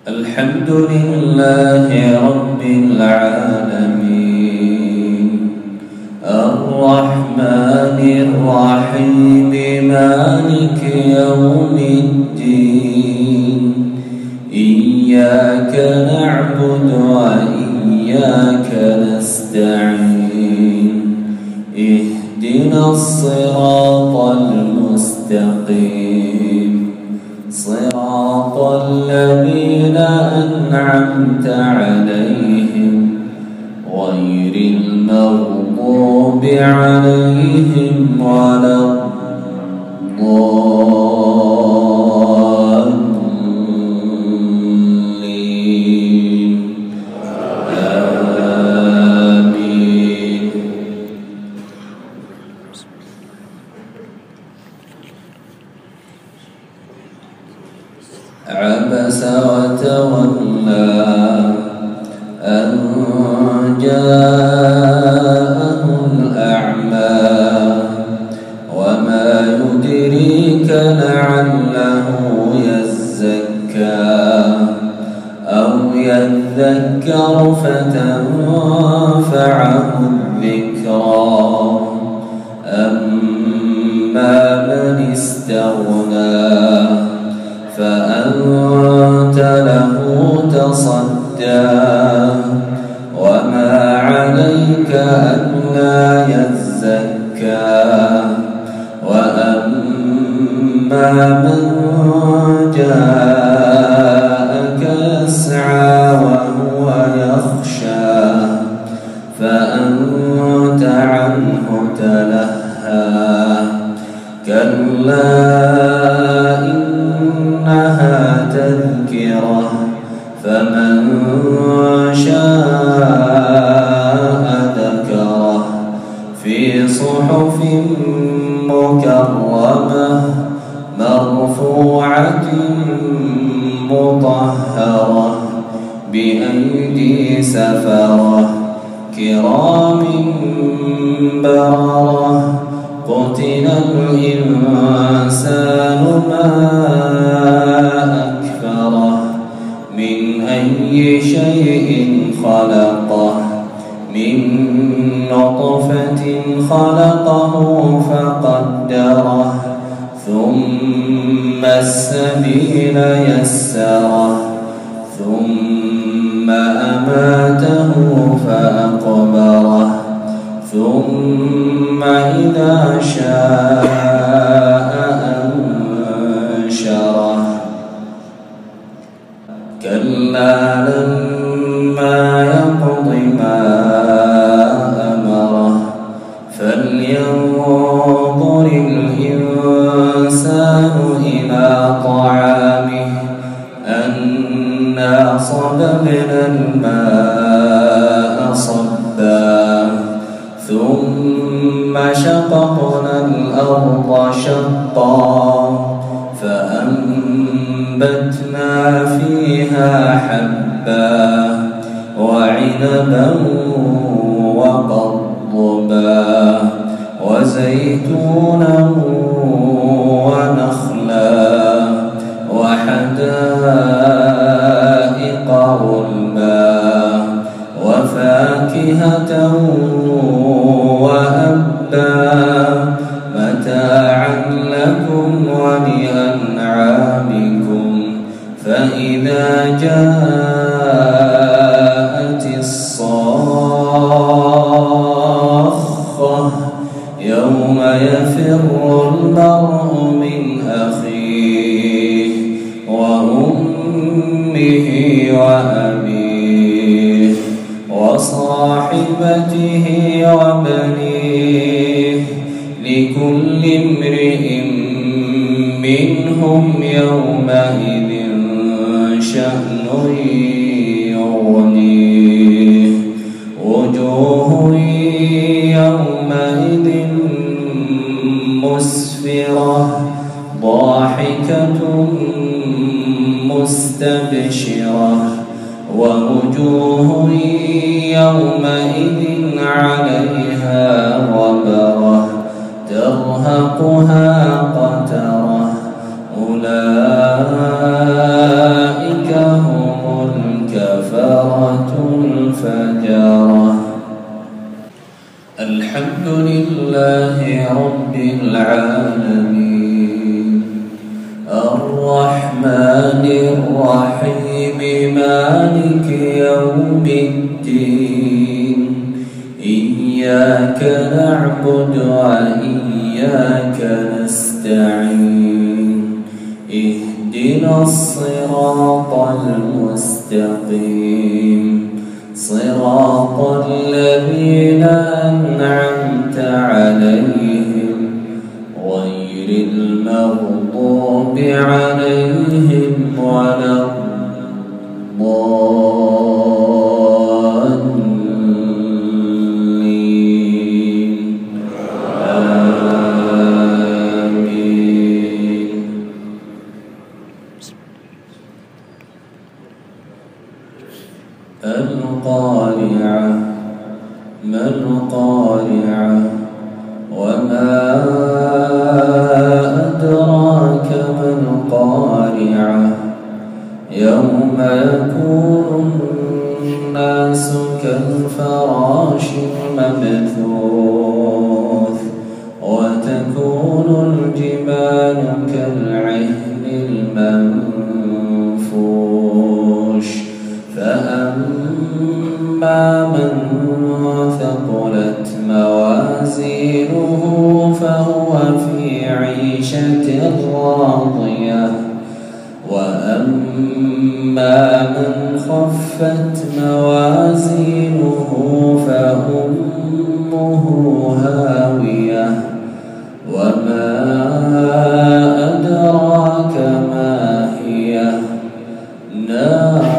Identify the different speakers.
Speaker 1: الحمد لله رب العالمين الرحمن الرحيم مالك يوم الدين إياك نعبد وإياك نستعين اهدنا الصراط المستقيم صراط الذين أنعمت عليهم غير المغضوب عليهم ولا الضالين آمين. عبس وتولى أن جاءه الأعمى وما يدريك لعله يزكى أو يذكر فتنفعه الذكرى أما من استغنى فأنت له تصدى وما عليك ألا يزكى وأما من جاءك يسعى وهو يخشى فأنت عنه تلهى كلا إنها تذكرة فمن شاء ذكره في صحف مكرمة مرفوعة مطهرة بأيدي سفرة كرام بررة قتل الإنسان ما أكفره من أي شيء خلقه من نطفة خلقه فقدره ثم السبيل يسره ثم أماته فأقبره ثم إذا شاء أنشره كلا لما يقض ما أمره فلينظر الإنسان إلى طعامه أنا صببنا الماء صبا ثم شققنا الأرض شقا فأنبتنا فيها حبا وعنبا وقضبا وزيتونا ونخلا وحدائق غلبا وفاكهة وأبا متاعا لكم ولأنعامكم فإذا جاءت الصاخة يوم يفر المرء من أخيه وأمه وأبيه وصاحبته وبنيه لكل امرئ منهم يومئذ شأن يغنيه وجوه يومئذ مسفرة ضاحكة مستبشرة ووجوه يومئذ عليها غبرة ترهقها قترة أولئك هم الرحمن الرحيم مالك يوم الدين إياك نعبد وإياك نستعين اهدنا الصراط المستقيم صراط الذين أنعمت عليهم غير المغضوب عليهم ولا الضالين آمين. القارعة ما القارعة وما أدراك ما القارعة يوم يكون الناس كالفراش المبثوث وتكون الجبال كالعهن المنفوش فأما من ثقلت موازينه فهو في عيشة راضية وأما من خفت موازينه فأمه هاوية وما أدراك ما هي نار